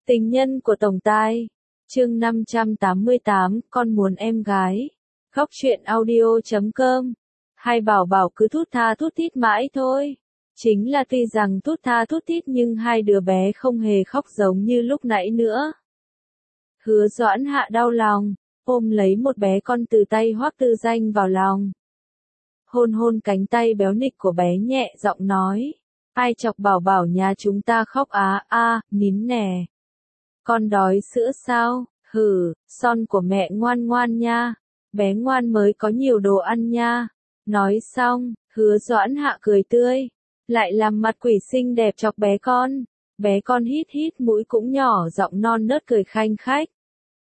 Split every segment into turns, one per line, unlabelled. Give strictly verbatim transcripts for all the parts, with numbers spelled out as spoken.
Tình nhân của Tổng Tài. Chương năm trăm tám mươi tám, con muốn em gái. Góc truyện audio chấm com. Hai bảo bảo cứ thút tha thút thít mãi thôi. Chính là tuy rằng thút tha thút thít nhưng hai đứa bé không hề khóc giống như lúc nãy nữa. Hứa Doãn Hạ đau lòng, ôm lấy một bé con từ tay Hoắc Tư Danh vào lòng. Hôn hôn cánh tay béo nịch của bé nhẹ giọng nói. Ai chọc bảo bảo nhà chúng ta khóc á a, nín nè. Con đói sữa sao? Hừ, son của mẹ ngoan ngoan nha. Bé ngoan mới có nhiều đồ ăn nha. Nói xong, Hứa Doãn Hạ cười tươi. Lại làm mặt quỷ xinh đẹp chọc bé con. Bé con hít hít mũi cũng nhỏ giọng non nớt cười khanh khách.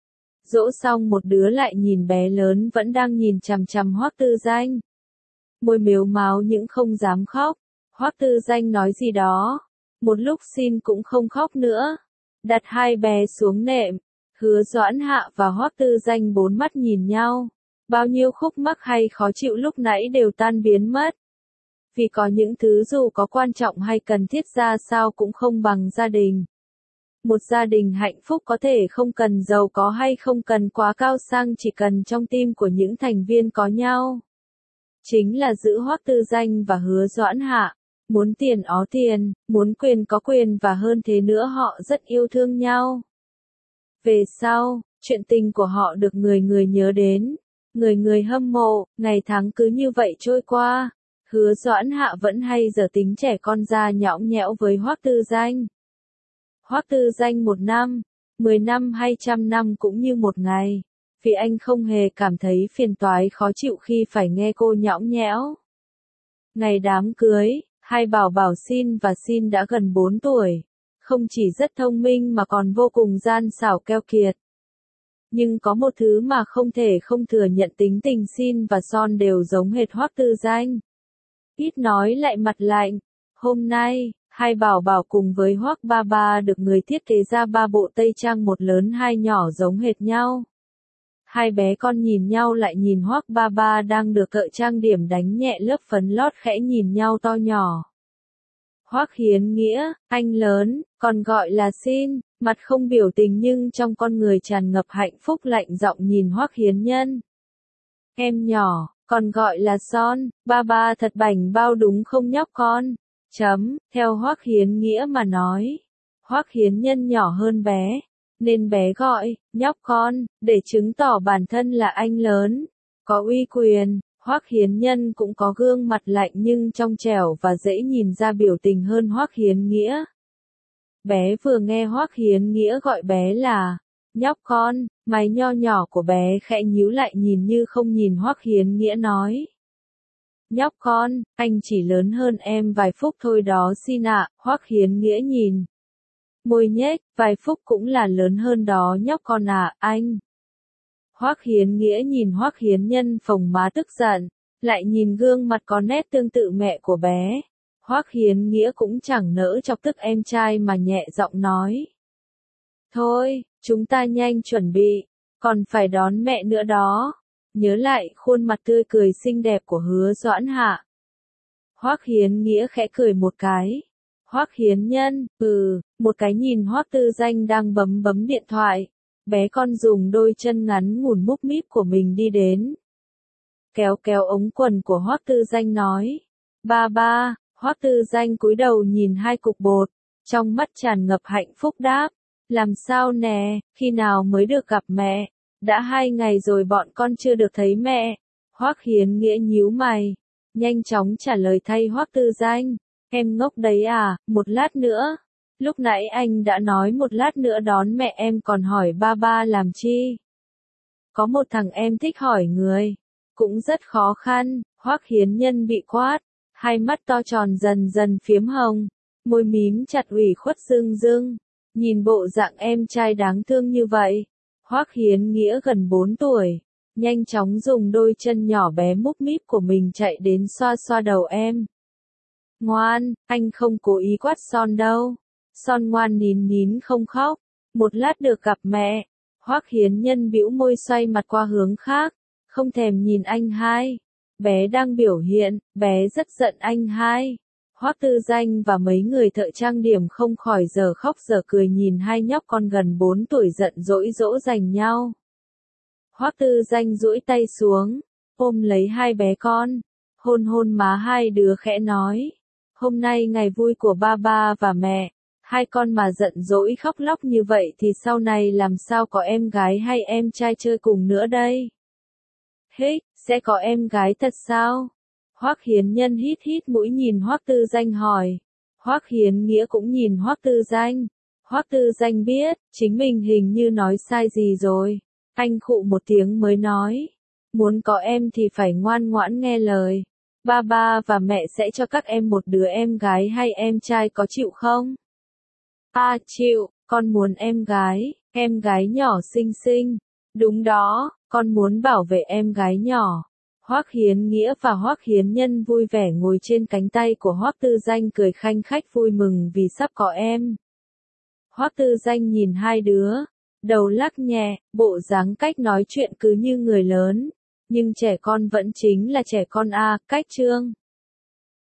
Dỗ xong một đứa lại nhìn bé lớn vẫn đang nhìn chằm chằm Hoắc Tư Danh. Môi mếu máo những không dám khóc. Hoắc Tư Danh nói gì đó. Một lúc xin cũng không khóc nữa. Đặt hai bé xuống nệm. Hứa Doãn Hạ và Hoắc Tư Danh bốn mắt nhìn nhau. Bao nhiêu khúc mắc hay khó chịu lúc nãy đều tan biến mất. Vì có những thứ dù có quan trọng hay cần thiết ra sao cũng không bằng gia đình. Một gia đình hạnh phúc có thể không cần giàu có hay không cần quá cao sang, chỉ cần trong tim của những thành viên có nhau. Chính là giữ Hoắc Tư Danh và Hứa Doãn Hạ. Muốn tiền ó tiền, muốn quyền có quyền và hơn thế nữa họ rất yêu thương nhau. Về sau, chuyện tình của họ được người người nhớ đến, người người hâm mộ, ngày tháng cứ như vậy trôi qua. Hứa Doãn Hạ vẫn hay giờ tính trẻ con ra nhõng nhẽo với Hoắc Tư Danh. Hoắc Tư Danh một năm, mười năm hay trăm năm cũng như một ngày, vì anh không hề cảm thấy phiền toái khó chịu khi phải nghe cô nhõng nhẽo. Ngày đám cưới, hai bảo bảo Xin và Xin đã gần bốn tuổi, không chỉ rất thông minh mà còn vô cùng gian xảo keo kiệt. Nhưng có một thứ mà không thể không thừa nhận, tính tình Xin và Son đều giống hệt Hoắc Tư Danh. Ít nói lại mặt lạnh. Hôm nay, hai bảo bảo cùng với Hoắc ba ba được người thiết kế ra ba bộ tây trang, một lớn hai nhỏ giống hệt nhau. Hai bé con nhìn nhau lại nhìn Hoắc ba ba đang được cợ trang điểm đánh nhẹ lớp phấn lót, khẽ nhìn nhau to nhỏ. Hoắc Hiến Nghĩa, anh lớn, còn gọi là Xin, mặt không biểu tình nhưng trong con người tràn ngập hạnh phúc, lạnh giọng nhìn Hoắc Hiến Nhân. Em nhỏ, còn gọi là Son, ba ba thật bảnh bao đúng không nhóc con? Chấm, theo Hoắc Hiến Nghĩa mà nói. Hoắc Hiến Nhân nhỏ hơn bé, nên bé gọi, nhóc con, để chứng tỏ bản thân là anh lớn, có uy quyền. Hoắc Hiến Nhân cũng có gương mặt lạnh nhưng trong trẻo và dễ nhìn ra biểu tình hơn Hoắc Hiến Nghĩa. Bé vừa nghe Hoắc Hiến Nghĩa gọi bé là nhóc con, mày nho nhỏ của bé khẽ nhíu lại, nhìn như không nhìn Hoắc Hiến Nghĩa nói. Nhóc con, anh chỉ lớn hơn em vài phút thôi đó Xin ạ. Hoắc Hiến Nghĩa nhìn. Môi nhếch, vài phút cũng là lớn hơn đó nhóc con à, anh. Hoắc Hiến Nghĩa nhìn Hoắc Hiến Nhân phồng má tức giận, lại nhìn gương mặt có nét tương tự mẹ của bé. Hoắc Hiến Nghĩa cũng chẳng nỡ chọc tức em trai mà nhẹ giọng nói. Thôi, chúng ta nhanh chuẩn bị, còn phải đón mẹ nữa đó. Nhớ lại khuôn mặt tươi cười xinh đẹp của Hứa Doãn Hạ. Hoắc Hiến Nghĩa khẽ cười một cái. Hoắc Hiến Nhân, ừ, một cái nhìn Hoắc Tư Danh đang bấm bấm điện thoại. Bé con dùng đôi chân ngắn ngủn múp míp của mình đi đến. Kéo kéo ống quần của Hoắc Tư Danh nói. Ba ba. Hoắc Tư Danh cúi đầu nhìn hai cục bột, trong mắt tràn ngập hạnh phúc đáp. Làm sao nè, khi nào mới được gặp mẹ? Đã hai ngày rồi bọn con chưa được thấy mẹ. Hoắc Hiến Nghĩa nhíu mày, nhanh chóng trả lời thay Hoắc Tư Danh. Em ngốc đấy à, một lát nữa. Lúc nãy anh đã nói một lát nữa đón mẹ, em còn hỏi ba ba làm chi? Có một thằng em thích hỏi người, cũng rất khó khăn. Hoắc Hiến Nhân bị quát, hai mắt to tròn dần dần phiếm hồng, môi mím chặt ủy khuất rưng rưng. Nhìn bộ dạng em trai đáng thương như vậy, Hoắc Hiến Nghĩa gần bốn tuổi, nhanh chóng dùng đôi chân nhỏ bé múp míp của mình chạy đến xoa xoa đầu em. Ngoan, anh không cố ý quát Son đâu. Son ngoan nín nín không khóc, một lát được gặp mẹ. Hoắc Hiến Nhân bĩu môi xoay mặt qua hướng khác, không thèm nhìn anh hai. Bé đang biểu hiện, bé rất giận anh hai. Hoắc Tư Danh và mấy người thợ trang điểm không khỏi giờ khóc giờ cười nhìn hai nhóc con gần bốn tuổi giận dỗi dỗ dành nhau. Hoắc Tư Danh duỗi tay xuống, ôm lấy hai bé con, hôn hôn má hai đứa khẽ nói, hôm nay ngày vui của ba ba và mẹ, hai con mà giận dỗi khóc lóc như vậy thì sau này làm sao có em gái hay em trai chơi cùng nữa đây? Hích, sẽ có em gái thật sao? Hoắc Hiến Nhân hít hít mũi nhìn Hoắc Tư Danh hỏi. Hoắc Hiến Nghĩa cũng nhìn Hoắc Tư Danh. Hoắc Tư Danh biết, chính mình hình như nói sai gì rồi. Anh khụ một tiếng mới nói. Muốn có em thì phải ngoan ngoãn nghe lời. Ba ba và mẹ sẽ cho các em một đứa em gái hay em trai có chịu không? À chịu, con muốn em gái, em gái nhỏ xinh xinh. Đúng đó, con muốn bảo vệ em gái nhỏ. Hoắc Hiến Nghĩa và Hoắc Hiến Nhân vui vẻ ngồi trên cánh tay của Hoắc Tư Danh cười khanh khách vui mừng vì sắp có em. Hoắc Tư Danh nhìn hai đứa, đầu lắc nhẹ, bộ dáng cách nói chuyện cứ như người lớn, nhưng trẻ con vẫn chính là trẻ con a, cách chương.